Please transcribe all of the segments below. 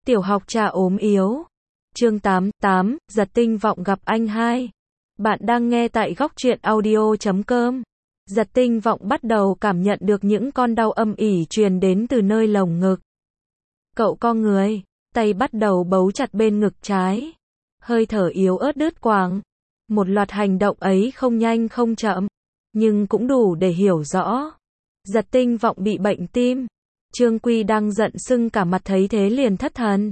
Tiểu học trà ốm yếu. Chương 88, Giật Tinh Vọng gặp anh hai. Bạn đang nghe tại góc truyện audio.com. Giật Tinh Vọng bắt đầu cảm nhận được những con đau âm ỉ truyền đến từ nơi lồng ngực. Cậu co người, tay bắt đầu bấu chặt bên ngực trái. Hơi thở yếu ớt đứt quãng. Một loạt hành động ấy không nhanh không chậm, nhưng cũng đủ để hiểu rõ. Giật Tinh Vọng bị bệnh tim. Trương Quy đang giận sưng cả mặt thấy thế liền thất thần.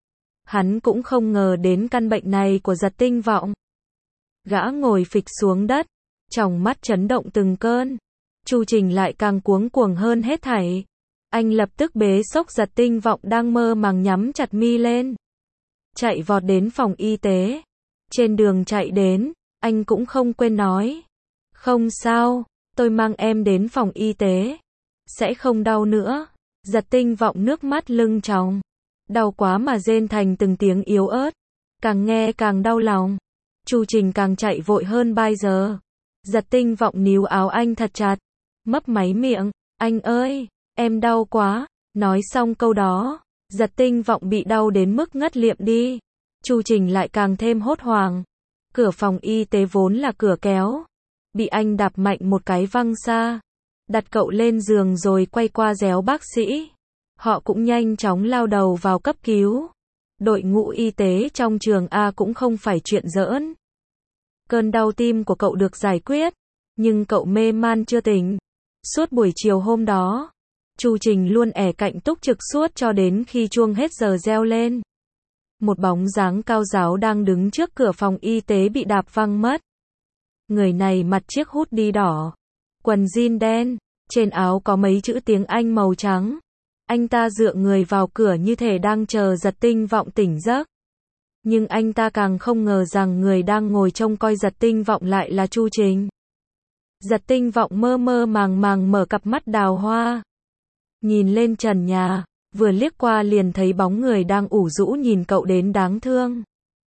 Hắn cũng không ngờ đến căn bệnh này của Giật Tinh Vọng. Gã ngồi phịch xuống đất, tròng mắt chấn động từng cơn. Chu Trình lại càng cuống cuồng hơn hết thảy. Anh lập tức bế xốc Giật Tinh Vọng đang mơ màng nhắm chặt mi lên. Chạy vọt đến phòng y tế. Trên đường chạy đến, anh cũng không quên nói. Không sao, tôi mang em đến phòng y tế. Sẽ không đau nữa. Giật Tinh Vọng nước mắt lưng tròng. Đau quá mà rên thành từng tiếng yếu ớt. Càng nghe càng đau lòng. Chu Trình càng chạy vội hơn bây giờ. Giật Tinh Vọng níu áo anh thật chặt. Mấp máy miệng. Anh ơi, em đau quá. Nói xong câu đó, Giật Tinh Vọng bị đau đến mức ngất liệm đi. Chu Trình lại càng thêm hốt hoảng. Cửa phòng y tế vốn là cửa kéo. Bị anh đạp mạnh một cái văng xa. Đặt cậu lên giường rồi quay qua réo bác sĩ. Họ cũng nhanh chóng lao đầu vào cấp cứu. Đội ngũ y tế trong trường A cũng không phải chuyện giỡn. Cơn đau tim của cậu được giải quyết, nhưng cậu mê man chưa tỉnh. Suốt buổi chiều hôm đó, Chu Trình luôn ẻ cạnh túc trực suốt cho đến khi chuông hết giờ reo lên. Một bóng dáng cao ráo đang đứng trước cửa phòng y tế bị đạp văng mất. Người này mặc chiếc hoodie đỏ, quần jean đen, trên áo có mấy chữ tiếng Anh màu trắng. Anh ta dựa người vào cửa như thể đang chờ Giật Tinh Vọng tỉnh giấc. Nhưng anh ta càng không ngờ rằng người đang ngồi trông coi Giật Tinh Vọng lại là Chu Trình. Giật Tinh Vọng mơ mơ màng màng mở cặp mắt đào hoa. Nhìn lên trần nhà, vừa liếc qua liền thấy bóng người đang ủ rũ nhìn cậu đến đáng thương.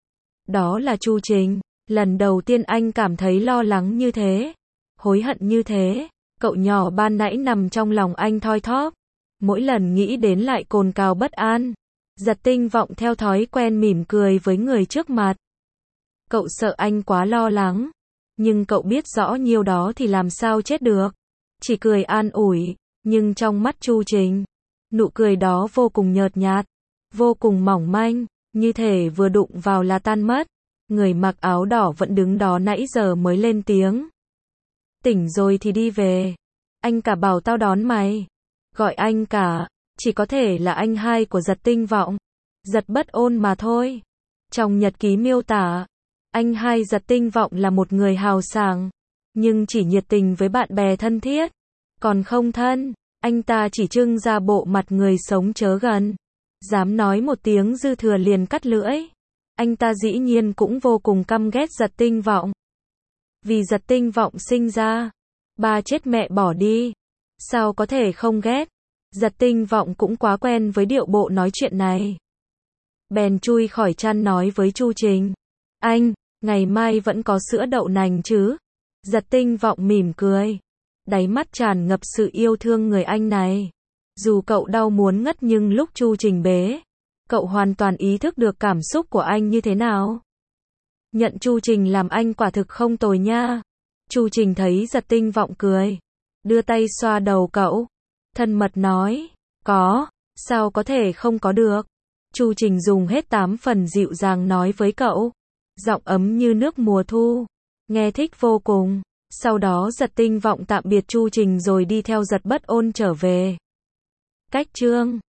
Đó là Chu Trình. Lần đầu tiên anh cảm thấy lo lắng như thế, hối hận như thế. Cậu nhỏ ban nãy nằm trong lòng anh thoi thóp. Mỗi lần nghĩ đến lại cồn cào bất an. Giật Tinh Vọng theo thói quen mỉm cười với người trước mặt. Cậu sợ anh quá lo lắng. Nhưng cậu biết rõ nhiêu đó thì làm sao chết được. Chỉ cười an ủi. Nhưng trong mắt Chu Trình, nụ cười đó vô cùng nhợt nhạt, vô cùng mỏng manh, như thể vừa đụng vào là tan mất. Người mặc áo đỏ vẫn đứng đó nãy giờ mới lên tiếng. Tỉnh rồi thì đi về. Anh cả bảo tao đón mày. Gọi anh cả, chỉ có thể là anh hai của Giật Tinh Vọng. Giật Bất Ôn mà thôi. Trong nhật ký miêu tả, anh hai Giật Tinh Vọng là một người hào sảng, nhưng chỉ nhiệt tình với bạn bè thân thiết. Còn không thân, anh ta chỉ trưng ra bộ mặt người sống chớ gần. Dám nói một tiếng dư thừa liền cắt lưỡi. Anh ta dĩ nhiên cũng vô cùng căm ghét Giật Tinh Vọng. Vì Giật Tinh Vọng sinh ra, ba chết mẹ bỏ đi. Sao có thể không ghét? Giật Tinh Vọng cũng quá quen với điệu bộ nói chuyện này. Bèn chui khỏi chăn nói với Chu Trình. Anh, ngày mai vẫn có sữa đậu nành chứ? Giật Tinh Vọng mỉm cười. Đáy mắt tràn ngập sự yêu thương người anh này. Dù cậu đau muốn ngất nhưng lúc Chu Trình bế, cậu hoàn toàn ý thức được cảm xúc của anh như thế nào. Nhận Chu Trình làm anh quả thực không tồi nha. Chu Trình thấy Giật Tinh Vọng cười, đưa tay xoa đầu cậu, thân mật nói, có, sao có thể không có được. Chu Trình dùng hết 8 phần dịu dàng nói với cậu, giọng ấm như nước mùa thu, nghe thích vô cùng. Sau đó Giật Tinh Vọng tạm biệt Chu Trình rồi đi theo Giật Bất Ôn trở về. Cách chương